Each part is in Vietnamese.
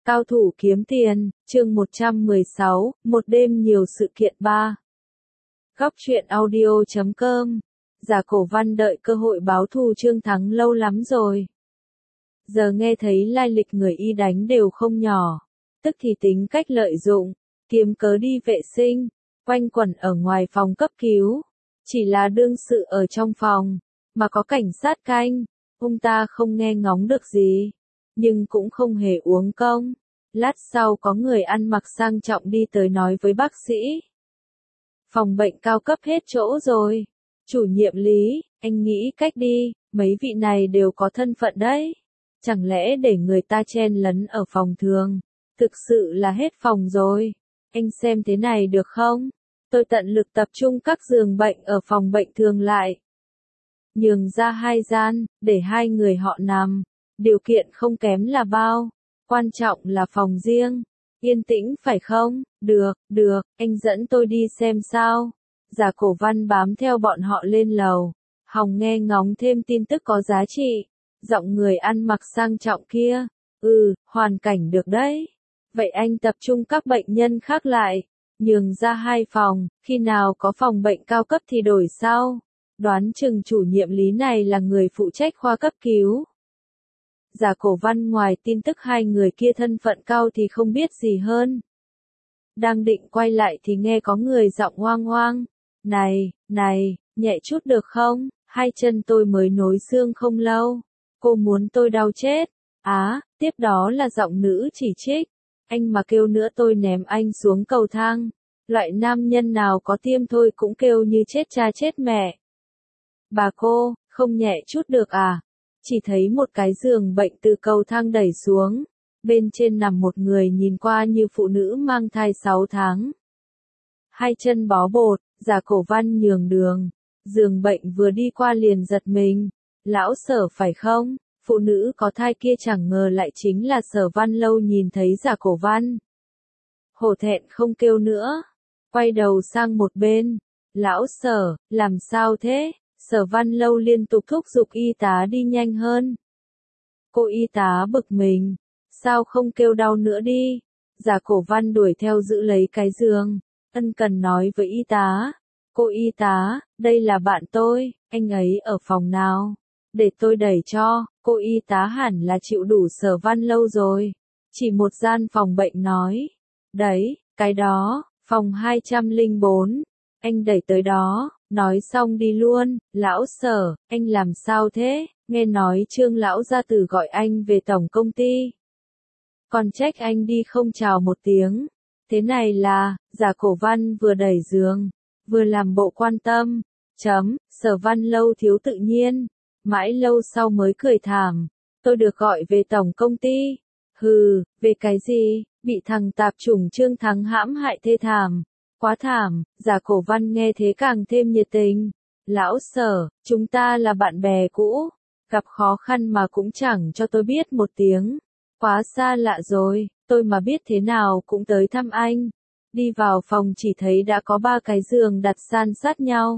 Cao thủ kiếm tiền, chương 116, một đêm nhiều sự kiện 3. Góc truyện audio.com. Giả Cổ Văn đợi cơ hội báo thù Trương Thắng lâu lắm rồi. Giờ nghe thấy lai lịch người y đánh đều không nhỏ, tức thì tính cách lợi dụng, kiếm cớ đi vệ sinh, quanh quẩn ở ngoài phòng cấp cứu. Chỉ là đương sự ở trong phòng, mà có cảnh sát canh, ông ta không nghe ngóng được gì, nhưng cũng không hề uống công. Lát sau có người ăn mặc sang trọng đi tới nói với bác sĩ. Phòng bệnh cao cấp hết chỗ rồi. Chủ nhiệm Lý, anh nghĩ cách đi, mấy vị này đều có thân phận đấy. Chẳng lẽ để người ta chen lấn ở phòng thường? Thực sự là hết phòng rồi. Anh xem thế này được không? Tôi tận lực tập trung các giường bệnh ở phòng bệnh thường lại. Nhường ra 2 gian, để 2 người họ nằm. Điều kiện không kém là bao. Quan trọng là phòng riêng. Yên tĩnh phải không? Được, anh dẫn tôi đi xem sao. Giả Cổ Văn bám theo bọn họ lên lầu. Hòng nghe ngóng thêm tin tức có giá trị. Giọng người ăn mặc sang trọng kia. Hoàn cảnh được đấy. Vậy anh tập trung các bệnh nhân khác lại. Nhường ra 2 phòng, khi nào có phòng bệnh cao cấp thì đổi sau. Đoán chừng chủ nhiệm Lý này là người phụ trách khoa cấp cứu. Giả Cổ Văn ngoài tin tức 2 người kia thân phận cao thì không biết gì hơn. Đang định quay lại thì nghe có người giọng hoang hoang. Này, nhẹ chút được không? 2 chân tôi mới nối xương không lâu. Cô muốn tôi đau chết. Tiếp đó là giọng nữ chỉ trích. Anh mà kêu nữa tôi ném anh xuống cầu thang. Loại nam nhân nào có tiêm thôi cũng kêu như chết cha chết mẹ. Bà cô, không nhẹ chút được à? Chỉ thấy một cái giường bệnh từ cầu thang đẩy xuống. Bên trên nằm một người nhìn qua như phụ nữ mang thai 6 tháng. 2 chân bó bột, Giả Cổ Văn nhường đường. Giường bệnh vừa đi qua liền giật mình. Lão Sở phải không? Phụ nữ có thai kia chẳng ngờ lại chính là Sở Văn Lâu nhìn thấy Giả Cổ Văn. Hổ thẹn không kêu nữa. Quay đầu sang một bên. Lão Sở, làm sao thế? Sở Văn Lâu liên tục thúc giục y tá đi nhanh hơn. Cô y tá bực mình. Sao không kêu đau nữa đi? Giả Cổ Văn đuổi theo giữ lấy cái giường. Ân cần nói với y tá. Cô y tá, đây là bạn tôi, anh ấy ở phòng nào? Để tôi đẩy cho. Cô y tá hẳn là chịu đủ Sở Văn Lâu rồi. Chỉ một gian phòng bệnh nói. Đấy, cái đó, phòng 204. Anh đẩy tới đó. Nói xong đi luôn. Lão Sở, anh làm sao thế? Nghe nói Trương lão gia tử gọi anh về tổng công ty. Còn trách anh đi không chào một tiếng. Thế này là, Giả Cổ Văn vừa đẩy giường, vừa làm bộ quan tâm. Sở Văn Lâu thiếu tự nhiên. Mãi lâu sau mới cười thảm. Tôi được gọi về tổng công ty. Về cái gì? Bị thằng tạp chủng Trương Thắng hãm hại thê thảm. Quá thảm. Giả Cổ Văn nghe thế càng thêm nhiệt tình. Lão Sở, chúng ta là bạn bè cũ. Gặp khó khăn mà cũng chẳng cho tôi biết một tiếng. Quá xa lạ rồi, tôi mà biết thế nào cũng tới thăm anh. Đi vào phòng chỉ thấy đã có 3 cái giường đặt san sát nhau.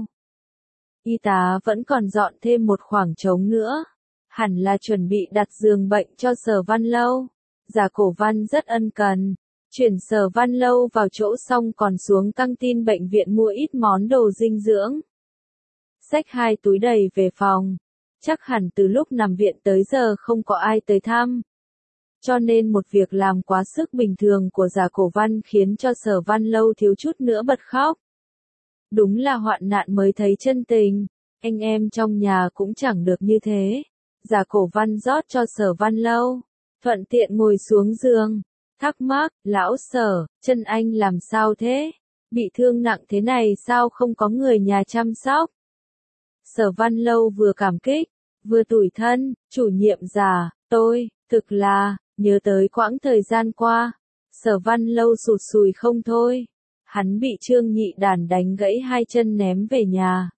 Y tá vẫn còn dọn thêm một khoảng trống nữa. Hẳn là chuẩn bị đặt giường bệnh cho Sở Văn Lâu. Giả Cổ Văn rất ân cần. Chuyển Sở Văn Lâu vào chỗ xong còn xuống căng tin bệnh viện mua ít món đồ dinh dưỡng. Xách 2 túi đầy về phòng. Chắc hẳn từ lúc nằm viện tới giờ không có ai tới thăm. Cho nên một việc làm quá sức bình thường của Giả Cổ Văn khiến cho Sở Văn Lâu thiếu chút nữa bật khóc. Đúng là hoạn nạn mới thấy chân tình. Anh em trong nhà cũng chẳng được như thế. Giả Cổ Văn rót cho Sở Văn Lâu. Thuận tiện ngồi xuống giường. Thắc mắc, lão Sở, chân anh làm sao thế? Bị thương nặng thế này sao không có người nhà chăm sóc? Sở Văn Lâu vừa cảm kích, vừa tủi thân. Chủ nhiệm Giả, tôi, thực là, nhớ tới quãng thời gian qua. Sở Văn Lâu sụt sùi không thôi. Hắn bị Trương Nhị Đản đánh gãy 2 chân ném về nhà.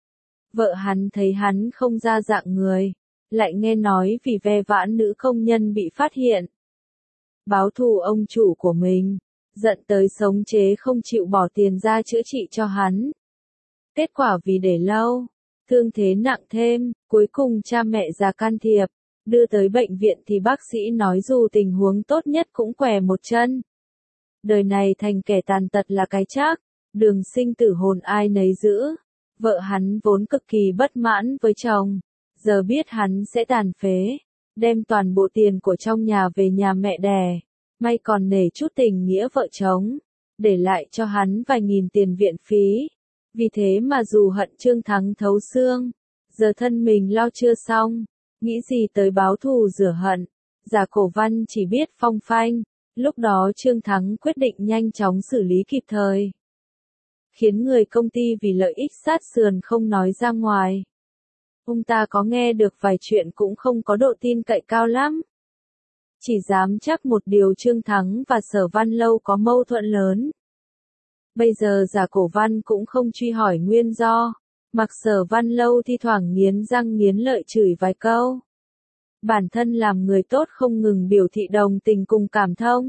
Vợ hắn thấy hắn không ra dạng người. Lại nghe nói vì ve vãn nữ công nhân bị phát hiện. Báo thù ông chủ của mình. Giận tới sống chế không chịu bỏ tiền ra chữa trị cho hắn. Kết quả vì để lâu. Thương thế nặng thêm. Cuối cùng cha mẹ già can thiệp. Đưa tới bệnh viện thì bác sĩ nói dù tình huống tốt nhất cũng què một chân. Đời này thành kẻ tàn tật là cái chắc, đường sinh tử hồn ai nấy giữ. Vợ hắn vốn cực kỳ bất mãn với chồng, giờ biết hắn sẽ tàn phế, đem toàn bộ tiền của trong nhà về nhà mẹ đẻ, may còn nể chút tình nghĩa vợ chồng, để lại cho hắn vài nghìn tiền viện phí. Vì thế mà dù hận Trương Thắng thấu xương, giờ thân mình lo chưa xong, nghĩ gì tới báo thù rửa hận, Giả Cổ Văn chỉ biết phong phanh, lúc đó Trương Thắng quyết định nhanh chóng xử lý kịp thời. Khiến người công ty vì lợi ích sát sườn không nói ra ngoài. Ông ta có nghe được vài chuyện cũng không có độ tin cậy cao lắm. Chỉ dám chắc một điều Trương Thắng và Sở Văn Lâu có mâu thuẫn lớn. Bây giờ Giả Cổ Văn cũng không truy hỏi nguyên do, mặc Sở Văn Lâu thi thoảng nghiến răng nghiến lợi chửi vài câu. Bản thân làm người tốt không ngừng biểu thị đồng tình cùng cảm thông.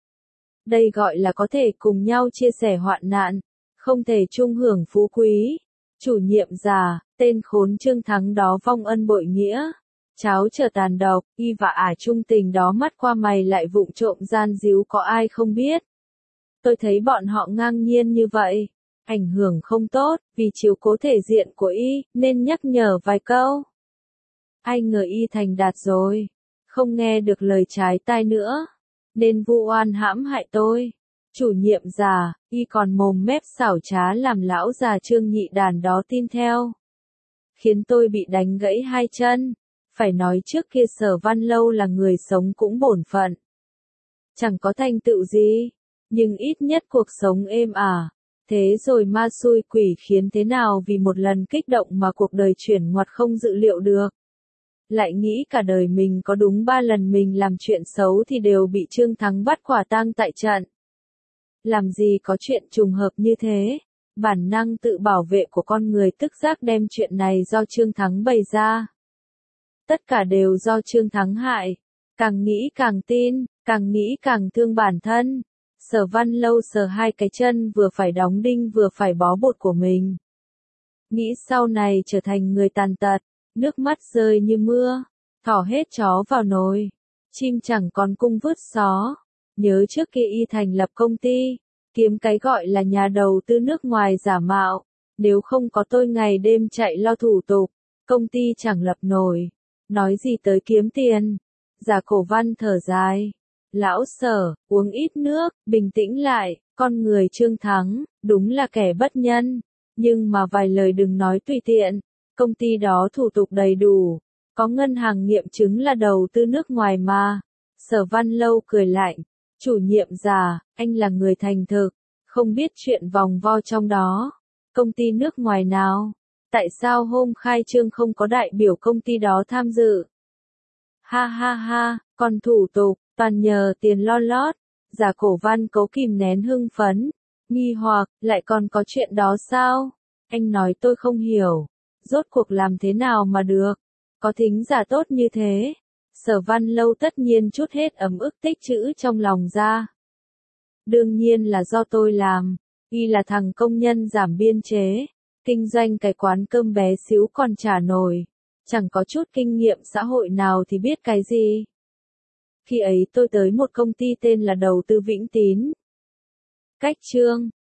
Đây gọi là có thể cùng nhau chia sẻ hoạn nạn, không thể chung hưởng phú quý. Chủ nhiệm Giả, tên khốn Trương Thắng đó vong ân bội nghĩa. Cháu trở tàn độc, y và ả trung tình đó mắt qua mày lại vụng trộm gian díu có ai không biết. Tôi thấy bọn họ ngang nhiên như vậy, ảnh hưởng không tốt, vì chiếu cố thể diện của y, nên nhắc nhở vài câu. Ai ngờ y thành đạt rồi, không nghe được lời trái tai nữa, nên vu oan hãm hại tôi. Chủ nhiệm Giả, y còn mồm mép xảo trá làm lão già Trương Nhị Đàn đó tin theo. Khiến tôi bị đánh gãy hai chân. Phải nói trước kia Sở Văn Lâu là người sống cũng bổn phận. Chẳng có thành tựu gì, nhưng ít nhất cuộc sống êm ả. Thế rồi ma xui quỷ khiến thế nào vì một lần kích động mà cuộc đời chuyển ngoặt không dự liệu được. Lại nghĩ cả đời mình có đúng 3 lần mình làm chuyện xấu thì đều bị Trương Thắng bắt quả tang tại trận. Làm gì có chuyện trùng hợp như thế, bản năng tự bảo vệ của con người tức giác đem chuyện này do Trương Thắng bày ra. Tất cả đều do Trương Thắng hại, càng nghĩ càng tin, càng nghĩ càng thương bản thân. Sở Văn Lâu sờ hai cái chân vừa phải đóng đinh vừa phải bó bột của mình. Nghĩ sau này trở thành người tàn tật, nước mắt rơi như mưa, thỏ hết chó vào nồi, chim chẳng còn cung vứt xó. Nhớ trước kia y thành lập công ty, kiếm cái gọi là nhà đầu tư nước ngoài giả mạo, nếu không có tôi ngày đêm chạy lo thủ tục, công ty chẳng lập nổi. Nói gì tới kiếm tiền. Giả Cổ Văn thở dài. Lão Sở, uống ít nước, bình tĩnh lại, con người Trương Thắng, đúng là kẻ bất nhân. Nhưng mà vài lời đừng nói tùy tiện, công ty đó thủ tục đầy đủ, có ngân hàng nghiệm chứng là đầu tư nước ngoài mà. Sở Văn Lâu cười lạnh, chủ nhiệm Giả, anh là người thành thực, không biết chuyện vòng vo trong đó. Công ty nước ngoài nào? Tại sao hôm khai trương không có đại biểu công ty đó tham dự? Ha ha ha, còn thủ tục, toàn nhờ tiền lo lót. Giả Cổ Văn cố kìm nén hưng phấn, nghi hoặc, lại còn có chuyện đó sao? Anh nói tôi không hiểu, rốt cuộc làm thế nào mà được? Có thính giả tốt như thế? Sở Văn Lâu tất nhiên trút hết ấm ức tích trữ trong lòng ra. Đương nhiên là do tôi làm, y là thằng công nhân giảm biên chế. Kinh doanh cái quán cơm bé xíu còn trả nổi, chẳng có chút kinh nghiệm xã hội nào thì biết cái gì. Khi ấy tôi tới một công ty tên là Đầu tư Vĩnh Tín. Cách chương